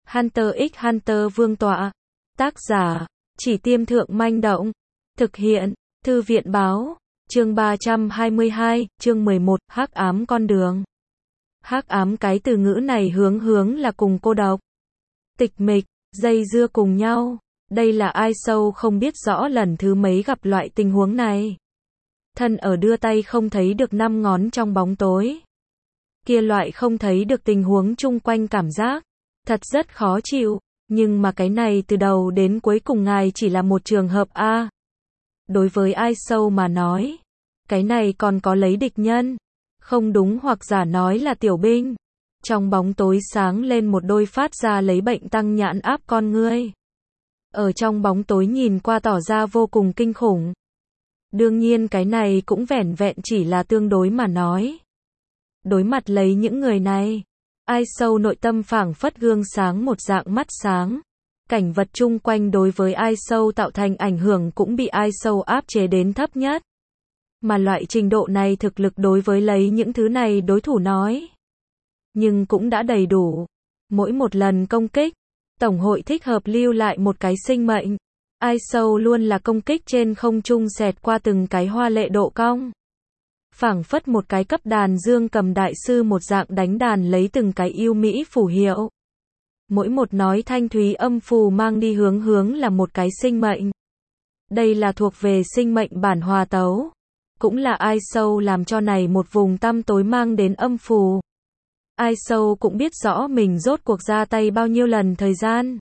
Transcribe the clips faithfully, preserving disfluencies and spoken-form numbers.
Hunter x Hunter Vương tọa. Tác giả, Chỉ Tiêm Thượng Manh Động. Thực hiện, Thư viện Báo. Chương ba trăm hai mươi hai, chương mười một, hắc ám con đường. Hắc ám, cái từ ngữ này hướng hướng là cùng cô độc, tịch mịch, dây dưa cùng nhau. Đây là ai sâu không biết rõ lần thứ mấy gặp loại tình huống này. Thân ở đưa tay không thấy được năm ngón trong bóng tối. Kia loại không thấy được tình huống chung quanh cảm giác, thật rất khó chịu, nhưng mà cái này từ đầu đến cuối cùng ngài chỉ là một trường hợp A. Đối với ai sâu mà nói, cái này còn có lấy địch nhân, không đúng hoặc giả nói là tiểu binh. Trong bóng tối sáng lên một đôi phát ra lấy bệnh tăng nhãn áp con ngươi. Ở trong bóng tối nhìn qua tỏ ra vô cùng kinh khủng. Đương nhiên cái này cũng vẻn vẹn chỉ là tương đối mà nói. Đối mặt lấy những người này, ai sâu nội tâm phảng phất gương sáng một dạng mắt sáng. Cảnh vật chung quanh đối với ai sâu tạo thành ảnh hưởng cũng bị ai sâu áp chế đến thấp nhất. Mà loại trình độ này thực lực đối với lấy những thứ này đối thủ nói. Nhưng cũng đã đầy đủ. Mỗi một lần công kích, Tổng hội thích hợp lưu lại một cái sinh mệnh. Ai sâu luôn là công kích trên không trung xẹt qua từng cái hoa lệ độ cong. Phảng phất một cái cấp đàn dương cầm đại sư một dạng đánh đàn lấy từng cái yêu mỹ phù hiệu. Mỗi một nói thanh thúy âm phù mang đi hướng hướng là một cái sinh mệnh. Đây là thuộc về sinh mệnh bản hòa tấu. Cũng là ai sâu làm cho này một vùng tăm tối mang đến âm phù. Ai sâu cũng biết rõ mình rốt cuộc ra tay bao nhiêu lần thời gian.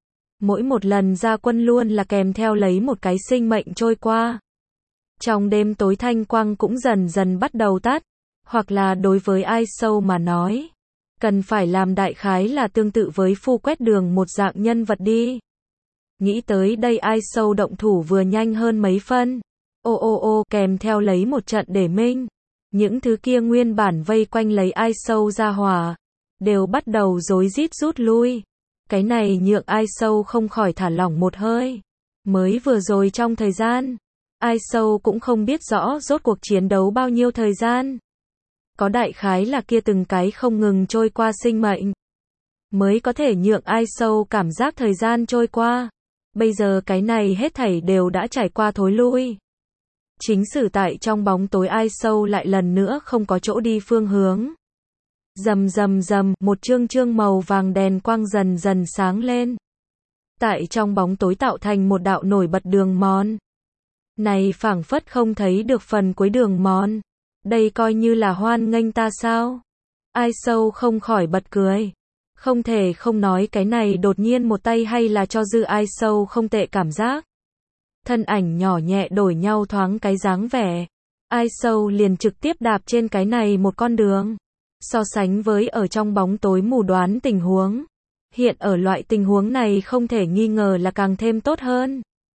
Mỗi một lần ra quân luôn là kèm theo lấy một cái sinh mệnh trôi qua. Trong đêm tối thanh quang cũng dần dần bắt đầu tắt. Hoặc là đối với ai sâu mà nói, cần phải làm đại khái là tương tự với phu quét đường một dạng nhân vật đi. Nghĩ tới đây ai sâu động thủ vừa nhanh hơn mấy phân. Ô ô ô kèm theo lấy một trận để minh. Những thứ kia nguyên bản vây quanh lấy ai sâu ra hòa. Đều bắt đầu rối rít rút lui. Cái này nhượng ai sâu không khỏi thả lỏng một hơi. Mới vừa rồi trong thời gian, ai sâu cũng không biết rõ rốt cuộc chiến đấu bao nhiêu thời gian. Có đại khái là kia từng cái không ngừng trôi qua sinh mệnh. Mới có thể nhượng ai sâu cảm giác thời gian trôi qua. Bây giờ cái này hết thảy đều đã trải qua thối lui. Chính sử tại trong bóng tối ai sâu lại lần nữa không có chỗ đi phương hướng. Rầm rầm rầm, một chương chương màu vàng đèn quang dần dần sáng lên. Tại trong bóng tối tạo thành một đạo nổi bật đường mòn. Này phảng phất không thấy được phần cuối đường mòn. Đây coi như là hoan nghênh ta sao? Ai sâu không khỏi bật cười. Không thể không nói cái này đột nhiên một tay hay là cho dư ai sâu không tệ cảm giác. Thân ảnh nhỏ nhẹ đổi nhau thoáng cái dáng vẻ. Ai sâu liền trực tiếp đạp trên cái này một con đường. So sánh với ở trong bóng tối mù đoán tình huống. Hiện ở loại tình huống này không thể nghi ngờ là càng thêm tốt hơn.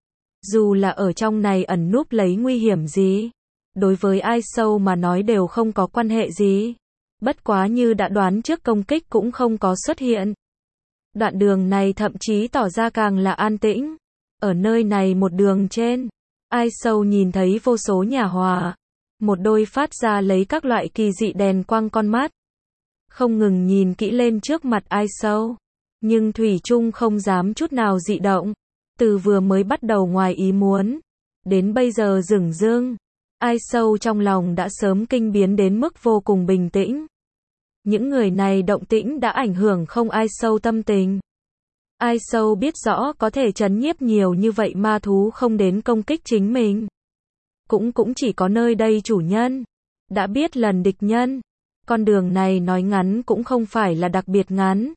Dù là ở trong này ẩn núp lấy nguy hiểm gì. Đối với ai sâu mà nói đều không có quan hệ gì. Bất quá như đã đoán trước công kích cũng không có xuất hiện. Đoạn đường này thậm chí tỏ ra càng là an tĩnh. Ở nơi này một đường trên, ai sâu nhìn thấy vô số nhà hòa. Một đôi phát ra lấy các loại kỳ dị đèn quang con mắt. Không ngừng nhìn kỹ lên trước mặt ai sâu. Nhưng thủy chung không dám chút nào dị động. Từ vừa mới bắt đầu ngoài ý muốn. Đến bây giờ dửng dưng. Ai sâu trong lòng đã sớm kinh biến đến mức vô cùng bình tĩnh. Những người này động tĩnh đã ảnh hưởng không ai sâu tâm tình. Ai sâu biết rõ có thể trấn nhiếp nhiều như vậy ma thú không đến công kích chính mình. Cũng cũng chỉ có nơi đây chủ nhân. Đã biết lần địch nhân. Con đường này nói ngắn cũng không phải là đặc biệt ngắn.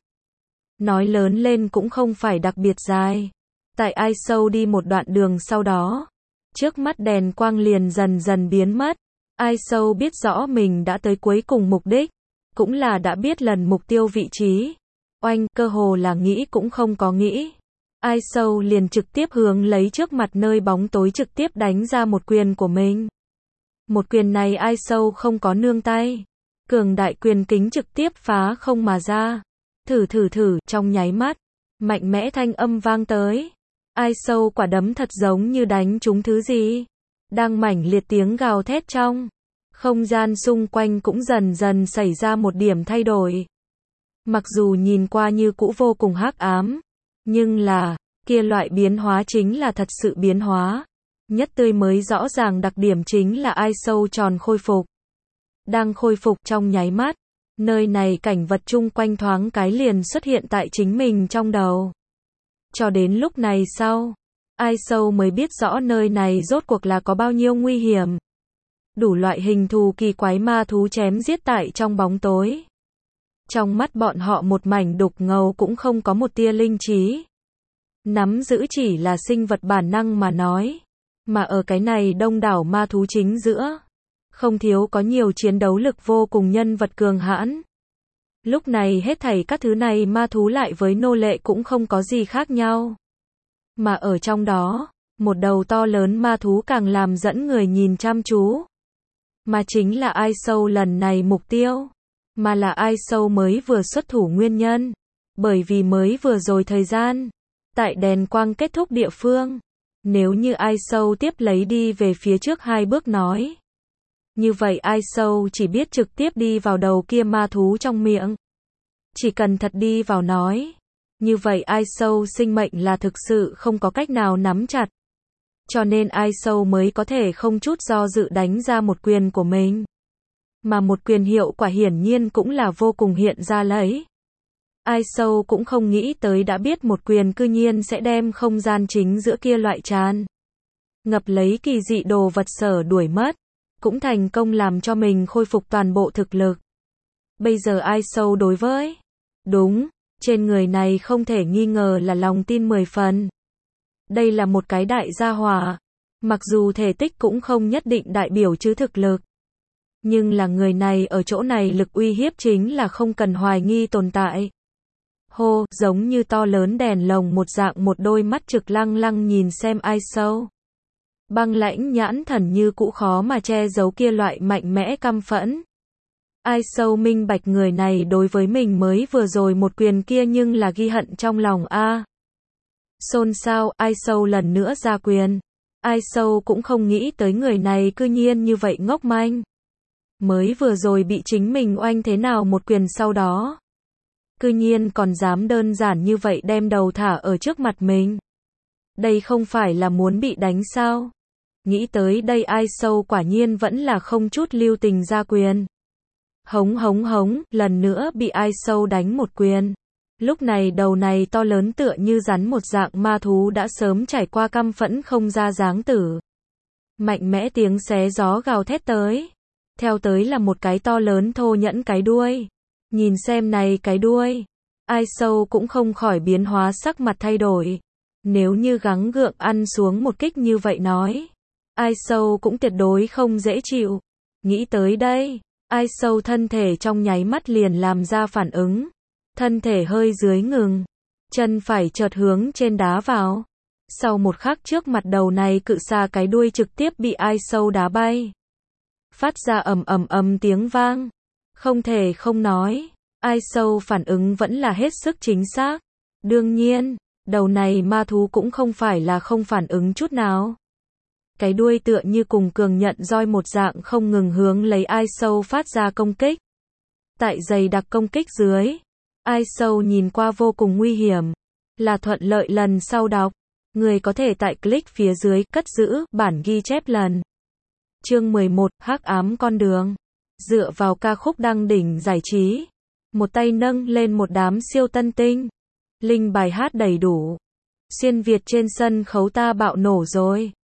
Nói lớn lên cũng không phải đặc biệt dài. Tại ai sâu đi một đoạn đường sau đó. Trước mắt đèn quang liền dần dần biến mất. Ai sâu biết rõ mình đã tới cuối cùng mục đích. Cũng là đã biết lần mục tiêu vị trí. Oanh, cơ hồ là nghĩ cũng không có nghĩ. Ai sâu liền trực tiếp hướng lấy trước mặt nơi bóng tối trực tiếp đánh ra một quyền của mình. Một quyền này ai sâu không có nương tay. Cường đại quyền kính trực tiếp phá không mà ra. Thử thử thử, trong nháy mắt. Mạnh mẽ thanh âm vang tới. Ai sâu quả đấm thật giống như đánh trúng thứ gì. Đang mảnh liệt tiếng gào thét trong. Không gian xung quanh cũng dần dần xảy ra một điểm thay đổi. Mặc dù nhìn qua như cũ vô cùng hắc ám, nhưng là, kia loại biến hóa chính là thật sự biến hóa. Nhất tươi mới rõ ràng đặc điểm chính là ai sâu tròn khôi phục. Đang khôi phục trong nháy mắt, nơi này cảnh vật chung quanh thoáng cái liền xuất hiện tại chính mình trong đầu. Cho đến lúc này sau, ai sâu mới biết rõ nơi này rốt cuộc là có bao nhiêu nguy hiểm. Đủ loại hình thù kỳ quái ma thú chém giết tại trong bóng tối. Trong mắt bọn họ một mảnh đục ngầu cũng không có một tia linh trí. Nắm giữ chỉ là sinh vật bản năng mà nói. Mà ở cái này đông đảo ma thú chính giữa, không thiếu có nhiều chiến đấu lực vô cùng nhân vật cường hãn. Lúc này hết thảy các thứ này ma thú lại với nô lệ cũng không có gì khác nhau. Mà ở trong đó, một đầu to lớn ma thú càng làm dẫn người nhìn chăm chú. Mà chính là ai sâu lần này mục tiêu. Mà là ai sâu mới vừa xuất thủ nguyên nhân. Bởi vì mới vừa rồi thời gian, tại đèn quang kết thúc địa phương. Nếu như ai sâu tiếp lấy đi về phía trước hai bước nói. Như vậy ai sâu chỉ biết trực tiếp đi vào đầu kia ma thú trong miệng. Chỉ cần thật đi vào nói. Như vậy ai sâu sinh mệnh là thực sự không có cách nào nắm chặt. Cho nên ai sâu mới có thể không chút do dự đánh ra một quyền của mình. Mà một quyền hiệu quả hiển nhiên cũng là vô cùng hiện ra lấy. Ai sâu cũng không nghĩ tới đã biết một quyền cư nhiên sẽ đem không gian chính giữa kia loại tràn ngập lấy kỳ dị đồ vật sở đuổi mất. Cũng thành công làm cho mình khôi phục toàn bộ thực lực. Bây giờ ai sâu đối với đúng, trên người này không thể nghi ngờ là lòng tin mười phần. Đây là một cái đại gia hỏa. Mặc dù thể tích cũng không nhất định đại biểu chứ thực lực. Nhưng là người này ở chỗ này lực uy hiếp chính là không cần hoài nghi tồn tại. Hô, giống như to lớn đèn lồng một dạng một đôi mắt trực lăng lăng nhìn xem ai sâu. Băng lãnh nhãn thần như cũ khó mà che giấu kia loại mạnh mẽ căm phẫn. Ai sâu minh bạch người này đối với mình mới vừa rồi một quyền kia nhưng là ghi hận trong lòng a. Xôn xao, ai sâu lần nữa ra quyền. Ai sâu cũng không nghĩ tới người này cư nhiên như vậy ngốc manh. Mới vừa rồi bị chính mình oanh thế nào một quyền sau đó. Cư nhiên còn dám đơn giản như vậy đem đầu thả ở trước mặt mình. Đây không phải là muốn bị đánh sao? Nghĩ tới đây ai sâu quả nhiên vẫn là không chút lưu tình ra quyền. Hống hống hống, lần nữa bị ai sâu đánh một quyền. Lúc này đầu này to lớn tựa như rắn một dạng ma thú đã sớm trải qua căm phẫn không ra dáng tử. Mạnh mẽ tiếng xé gió gào thét tới. Theo tới là một cái to lớn thô nhẫn cái đuôi. Nhìn xem này cái đuôi. Ai sâu cũng không khỏi biến hóa sắc mặt thay đổi. Nếu như gắng gượng ăn xuống một kích như vậy nói. Ai sâu cũng tuyệt đối không dễ chịu. Nghĩ tới đây. Ai sâu thân thể trong nháy mắt liền làm ra phản ứng. Thân thể hơi dưới ngừng. Chân phải chợt hướng trên đá vào. Sau một khắc trước mặt đầu này cự xà cái đuôi trực tiếp bị ai sâu đá bay. Phát ra ầm ầm ầm tiếng vang. Không thể không nói. Ai sâu phản ứng vẫn là hết sức chính xác. Đương nhiên, đầu này ma thú cũng không phải là không phản ứng chút nào. Cái đuôi tựa như cùng cường nhận roi một dạng không ngừng hướng lấy ai sâu phát ra công kích. Tại dày đặc công kích dưới, ai sâu nhìn qua vô cùng nguy hiểm. Là thuận lợi lần sau đọc. Người có thể tại click phía dưới cất giữ bản ghi chép lần. Chương mười một, hắc ám con đường. Dựa vào ca khúc đăng đỉnh giải trí. Một tay nâng lên một đám siêu tân tinh. Linh bài hát đầy đủ. Xuyên Việt trên sân khấu ta bạo nổ rồi.